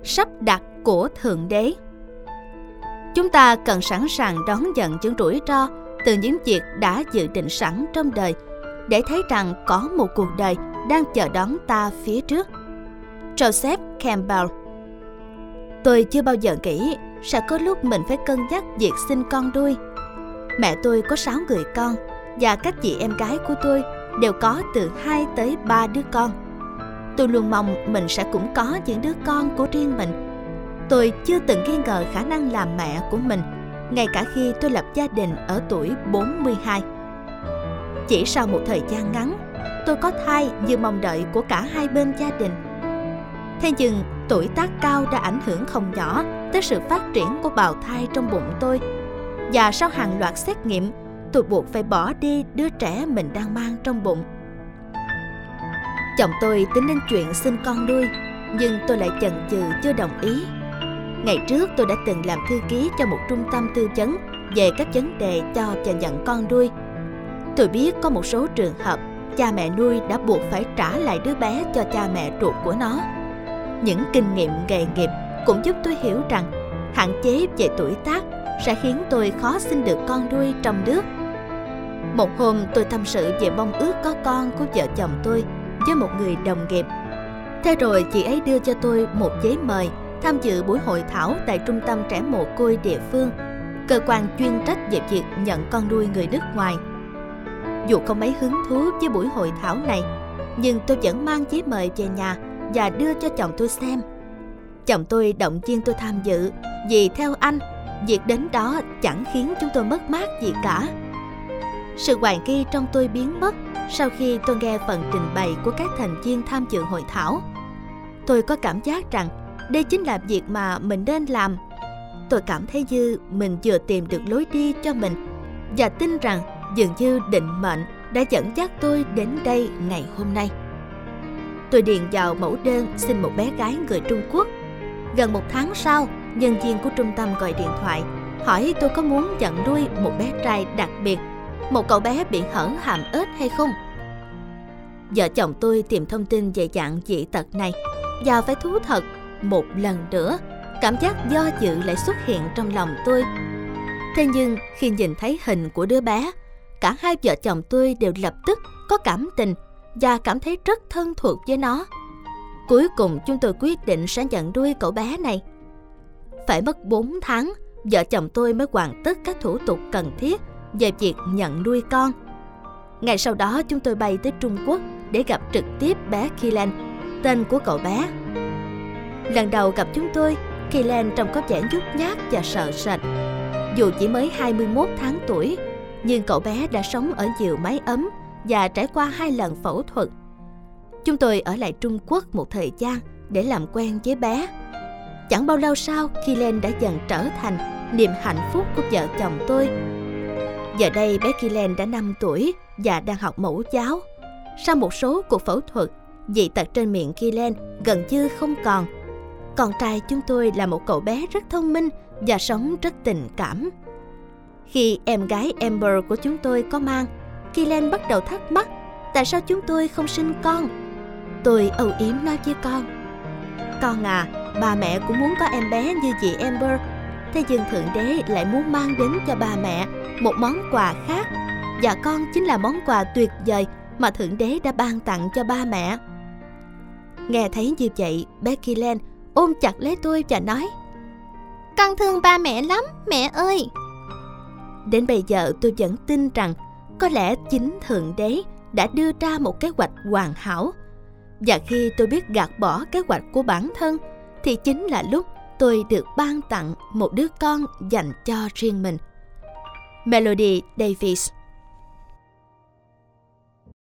sắp đặt của Thượng Đế. Chúng ta cần sẵn sàng đón nhận những rủi ro từ những việc đã dự định sẵn trong đời, để thấy rằng có một cuộc đời đang chờ đón ta phía trước. Joseph Campbell. Tôi chưa bao giờ nghĩ sẽ có lúc mình phải cân nhắc việc sinh con đuôi. Mẹ tôi có 6 người con, và các chị em gái của tôi đều có từ 2 tới 3 đứa con. Tôi luôn mong mình sẽ cũng có những đứa con của riêng mình. Tôi chưa từng nghi ngờ khả năng làm mẹ của mình, ngay cả khi tôi lập gia đình ở tuổi 42. Chỉ sau một thời gian ngắn, tôi có thai như mong đợi của cả hai bên gia đình. Thế nhưng, tuổi tác cao đã ảnh hưởng không nhỏ tới sự phát triển của bào thai trong bụng tôi. Và sau hàng loạt xét nghiệm, tôi buộc phải bỏ đi đứa trẻ mình đang mang trong bụng. Chồng tôi tính đến chuyện sinh con đuôi, nhưng tôi lại chần chừ chưa đồng ý. Ngày trước tôi đã từng làm thư ký cho một trung tâm tư vấn về các vấn đề cho và nhận con đuôi. Tôi biết có một số trường hợp cha mẹ nuôi đã buộc phải trả lại đứa bé cho cha mẹ ruột của nó. Những kinh nghiệm nghề nghiệp cũng giúp tôi hiểu rằng hạn chế về tuổi tác sẽ khiến tôi khó sinh được con đuôi trong nước. Một hôm tôi tâm sự về mong ước có con của vợ chồng tôi với một người đồng nghiệp. Thế rồi chị ấy đưa cho tôi một giấy mời tham dự buổi hội thảo tại Trung tâm Trẻ Mồ Côi địa phương, cơ quan chuyên trách về việc nhận con nuôi người nước ngoài. Dù không mấy hứng thú với buổi hội thảo này, nhưng tôi vẫn mang giấy mời về nhà và đưa cho chồng tôi xem. Chồng tôi động viên tôi tham dự, vì theo anh, việc đến đó chẳng khiến chúng tôi mất mát gì cả. Sự hoài nghi trong tôi biến mất sau khi tôi nghe phần trình bày của các thành viên tham dự hội thảo. Tôi có cảm giác rằng đây chính là việc mà mình nên làm. Tôi cảm thấy như mình vừa tìm được lối đi cho mình, và tin rằng dường như định mệnh đã dẫn dắt tôi đến đây ngày hôm nay. Tôi điền vào mẫu đơn xin một bé gái người Trung Quốc. Gần 1 tháng sau, nhân viên của trung tâm gọi điện thoại hỏi tôi có muốn nhận nuôi một bé trai đặc biệt, một cậu bé bị hở hàm ếch hay không. Vợ chồng tôi tìm thông tin về dạng dị tật này, và phải thú thật, một lần nữa cảm giác do dự lại xuất hiện trong lòng tôi. Thế nhưng khi nhìn thấy hình của đứa bé, cả hai vợ chồng tôi đều lập tức có cảm tình và cảm thấy rất thân thuộc với nó. Cuối cùng chúng tôi quyết định sẽ nhận nuôi cậu bé này. Phải mất 4 tháng, vợ chồng tôi mới hoàn tất các thủ tục cần thiết về việc nhận nuôi con. Ngày sau đó chúng tôi bay tới Trung Quốc để gặp trực tiếp bé Kylan, tên của cậu bé. Lần đầu gặp chúng tôi, Kylan trông có vẻ nhút nhát và sợ sệt. Dù chỉ mới 21 tháng tuổi, nhưng cậu bé đã sống ở nhiều mái ấm và trải qua 2 lần phẫu thuật. Chúng tôi ở lại Trung Quốc một thời gian để làm quen với bé. Chẳng bao lâu sau, Kylan đã dần trở thành niềm hạnh phúc của vợ chồng tôi. Giờ đây bé Kylan đã 5 tuổi và đang học mẫu giáo. Sau một số cuộc phẫu thuật, dị tật trên miệng Kylan gần như không còn. Con trai chúng tôi là một cậu bé rất thông minh và sống rất tình cảm. Khi em gái Amber của chúng tôi có mang, Kylan bắt đầu thắc mắc tại sao chúng tôi không sinh con. Tôi âu yếm nói với con à, ba mẹ cũng muốn có em bé như chị Amber. Thế nhưng Thượng Đế lại muốn mang đến cho ba mẹ một món quà khác, và con chính là món quà tuyệt vời mà Thượng Đế đã ban tặng cho ba mẹ. Nghe thấy như vậy, bé Kylan ôm chặt lấy tôi và nói: "Con thương ba mẹ lắm, mẹ ơi." Đến bây giờ tôi vẫn tin rằng có lẽ chính Thượng Đế đã đưa ra một kế hoạch hoàn hảo. Và khi tôi biết gạt bỏ kế hoạch của bản thân, thì chính là lúc tôi được ban tặng một đứa con dành cho riêng mình. Melody Davis.